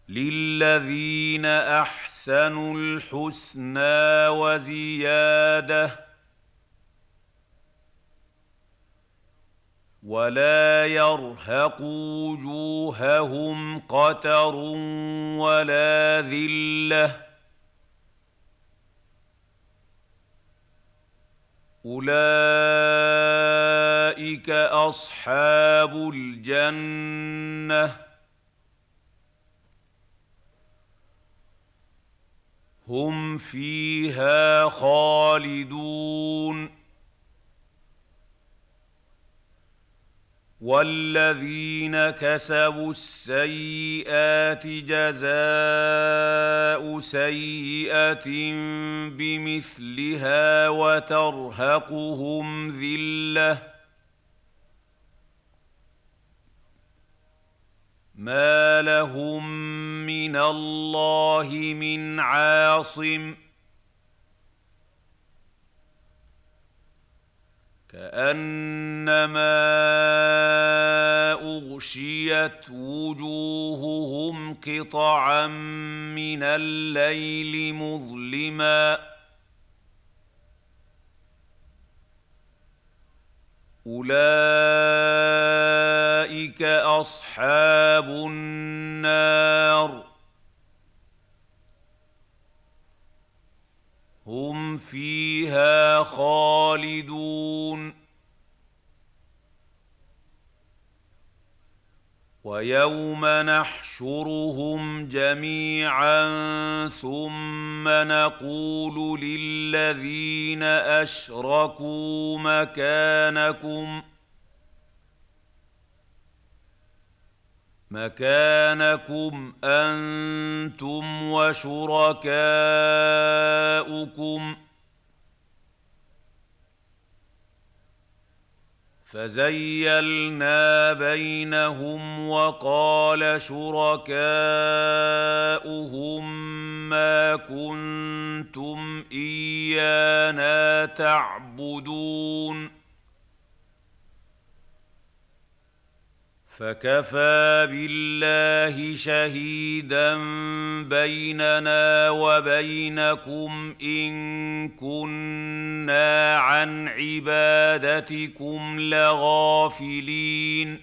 للذين أحسنوا الحسنى وزيادة ولا يرهق وجوههم قتر ولا ذلة أولئك أصحاب الجنة هم فيها خالدون والذين كسبوا السيئات جزاء سيئة بمثلها وترهقهم ذلة ما لهم من الله من عاصم كأنما أغشيت وجوههم قطعا من الليل مظلما أولئك أصحاب النار هم فيها خالدون ويوم نحشرهم جميعا ثم نقول للذين أشركوا مكانكم أنتم وشركاؤكم فزيلنا بينهم وقال شركاؤهم ما كنتم إيانا تعبدون فكفى بالله شهيدا بيننا وبينكم إن كنا عن عبادتكم لغافلين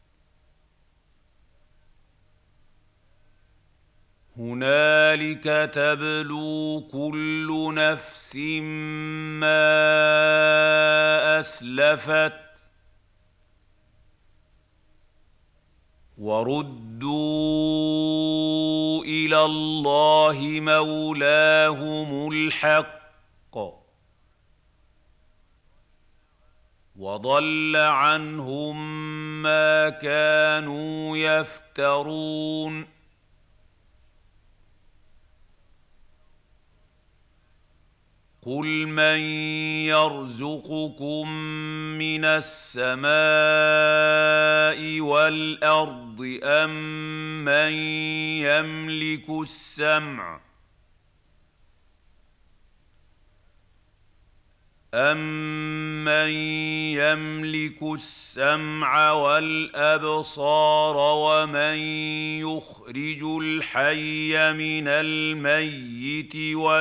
هنالك تبلو كل نفس ما أسلفت وردوا إلى الله مولاهم الحق وضل عنهم ما كانوا يفترون قل من يرزقكم من السماء والأرض أم من يملك السمع والأبصار ومن يخرج الحي من الميت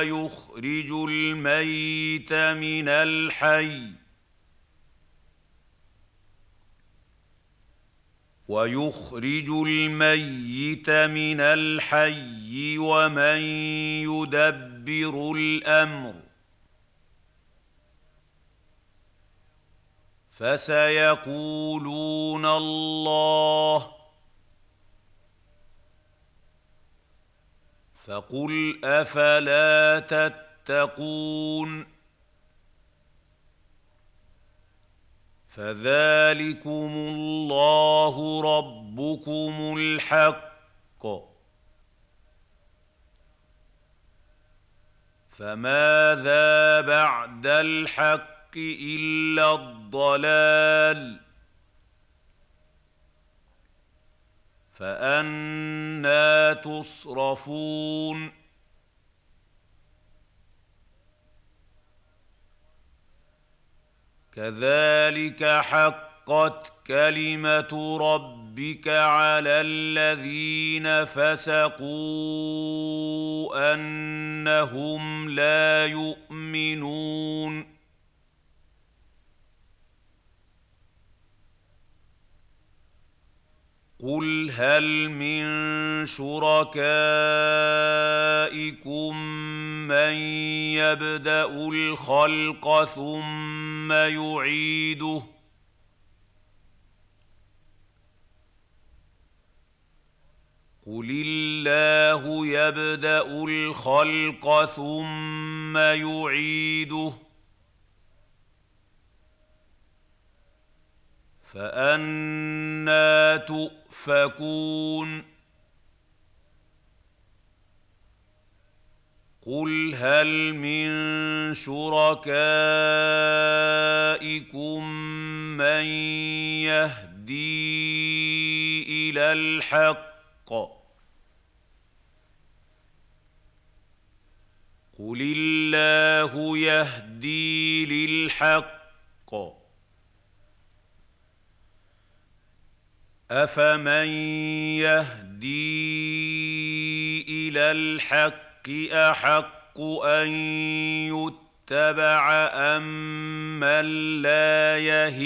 ويخرج الميت من الحي ومن يدبر الأمر فسيقولون الله فقل أفلا تتقون فذلكم الله ربكم الحق فماذا بعد الحق إلا الضلال فأنى تصرفون كذلك حقت كلمة ربك ربك على الذين فسقوا أنهم لا يؤمنون قل هل من شركائكم من يبدأ الخلق ثم يعيده قل الله يبدأ الخلق ثم يعيده فأنى تؤفكون قل هل من شركائكم من يهدي إلى الحق قل الله يهدي للحق أفمن يهدي إلى الحق أحق أن يتبع أمن لا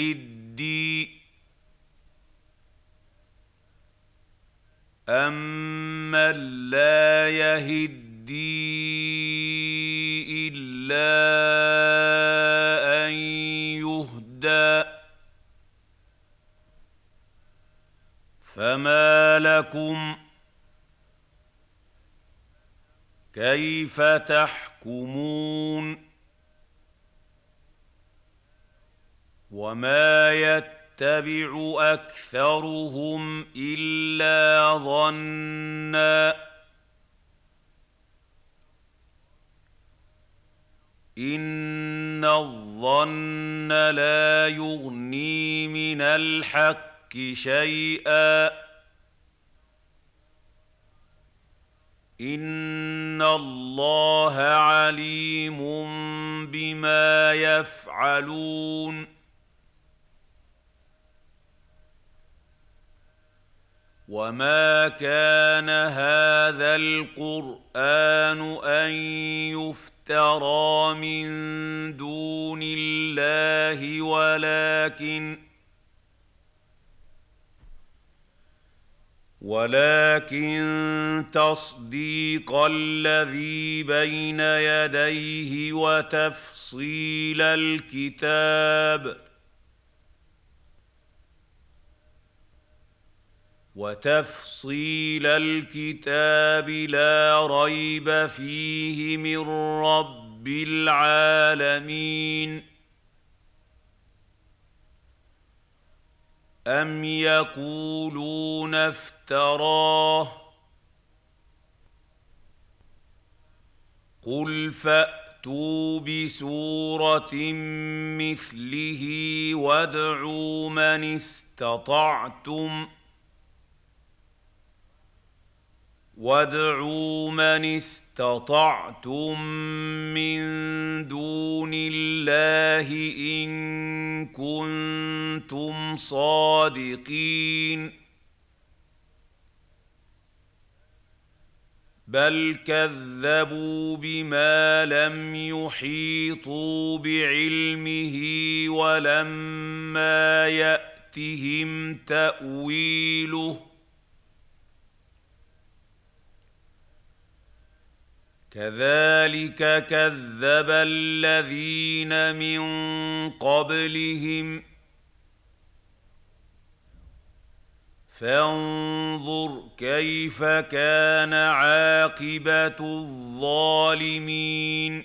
يهدي إلا أن يهدى فما لكم كيف تحكمون وما يتبع أكثرهم إلا ظنًّا إن الظن لا يغني من الحق شيئا إن الله عليم بما يفعلون وما كان هذا القرآن أن يفترى من دون الله ولكن تصديق الذي بين يديه وتفصيل الكتاب لا ريب فيه من رب العالمين أم يقولون افتراه قل فأتوا بسورة مثله وادعوا من استطعتم من دون الله إن كنتم صادقين بل كذبوا بما لم يحيطوا بعلمه ولما يأتهم تأويله كذلك كذب الذين من قبلهم فانظر كيف كان عاقبة الظالمين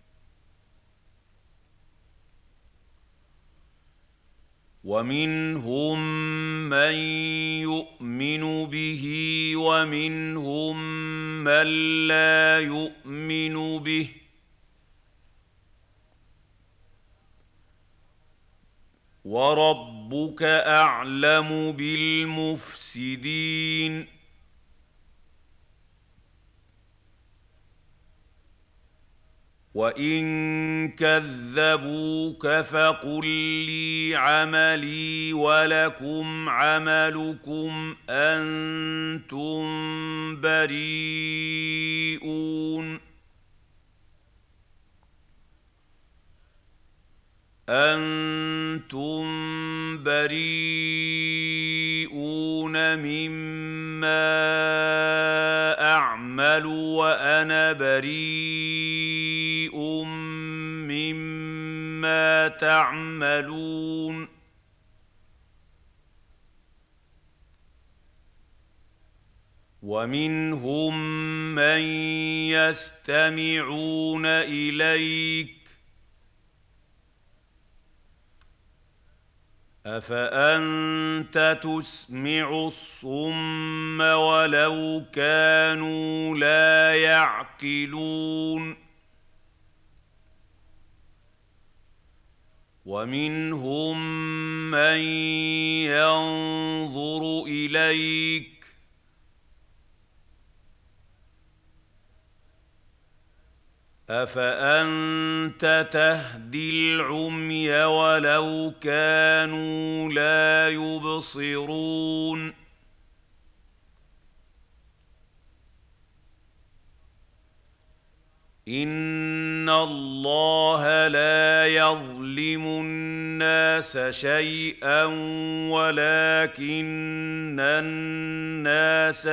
ومنهم من يؤمن به ومنهم من لا يؤمن به وربك أعلم بالمفسدين وإن كذبوك فقل لي عملي ولكم عملكم أنتم بريئون مما أعمل وأنا بريء مما تعملون ومنهم من يستمعون إليك أفأنت تسمع الصم ولو كانوا لا يعقلون ومنهم من ينظر إليك أفأنت تهدي العمي ولو كانوا لا يبصرون إن الله لا يظلم الناس شيئا ولكن الناس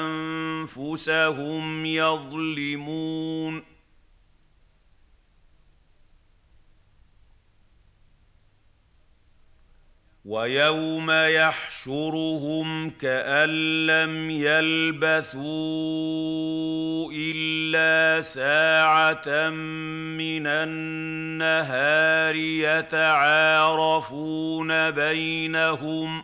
أنفسهم يظلمون ويوم يحشرهم كأن لم يلبثوا إلا ساعة من النهار يتعارفون بينهم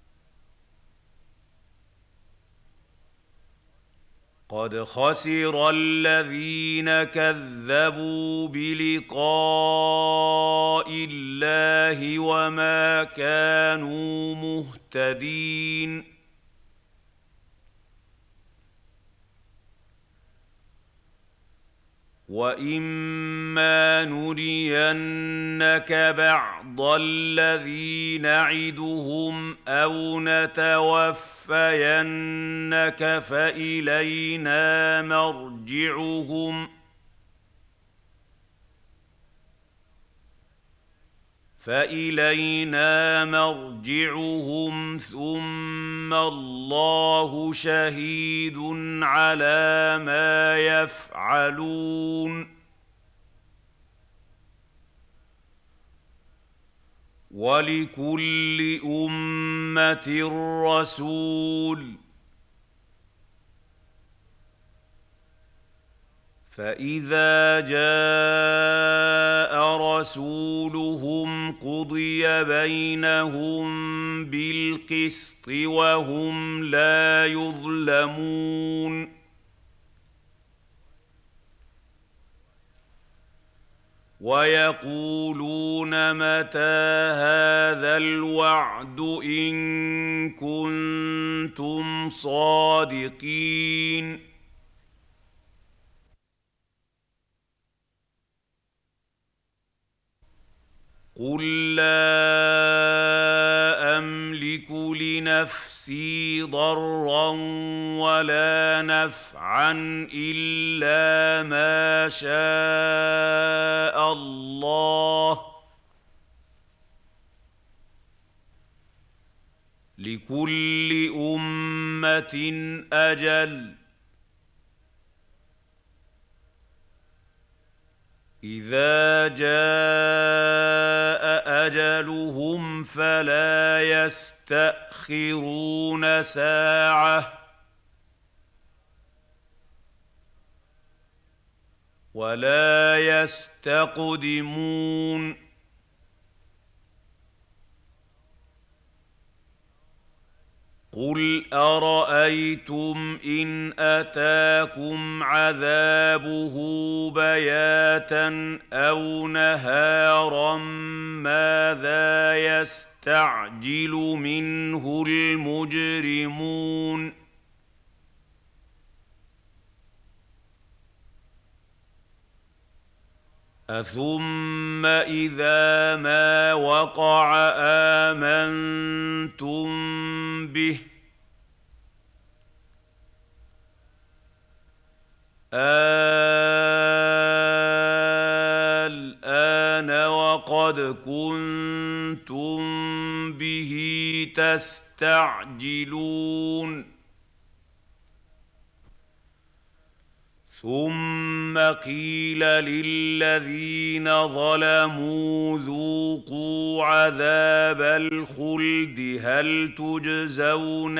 قد خسر الذين كذبوا بلقاء الله وما كانوا مهتدين وإما نرينك بعض الذي نعدهم أو نتوفينك فإلينا مرجعهم ثم الله شهيد على ما يفعلون ولكل أمة رسول فإذا جاء رسولهم قضي بينهم بالقسط وهم لا يظلمون ويقولون متى هذا الوعد إن كنتم صادقين قل لا أملك لنفسي ضرا ولا نفعا إلا ما شاء الله لكل أمة أجل إذا جاء أجلهم فلا يستأخرون ساعة ولا يستقدمون قل أرأيتم إن أتاكم عذابه بياتا أو نهارا ماذا يستعجل منه المجرمون أثم إذا ما وقع آمنتم به الآن وقد كنتم به تستعجلون ثم قيل للذين ظلموا ذوقوا عذاب الخلد هل تجزون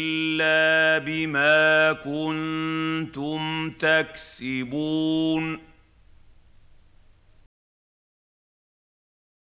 إلا بما كنتم تكسبون